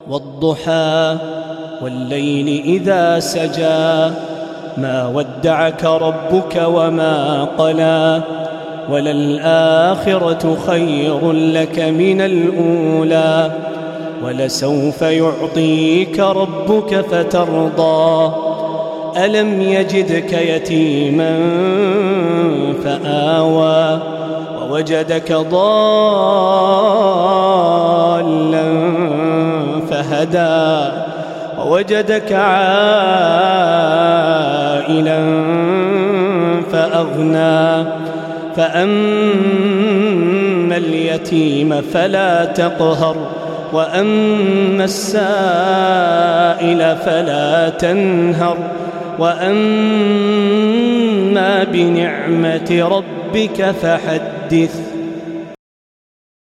والضحى والليل إذا سجى ما ودعك ربك وما قلى وللآخرة خير لك من الأولى ولسوف يعطيك ربك فترضى ألم يجدك يتيما فآوى ووجدك ضالا فهدى ووجدك عائلا فأغنى فأما اليتيم فلا تقهر وأما السائل فلا تنهر وأما بنعمة ربك فحدث.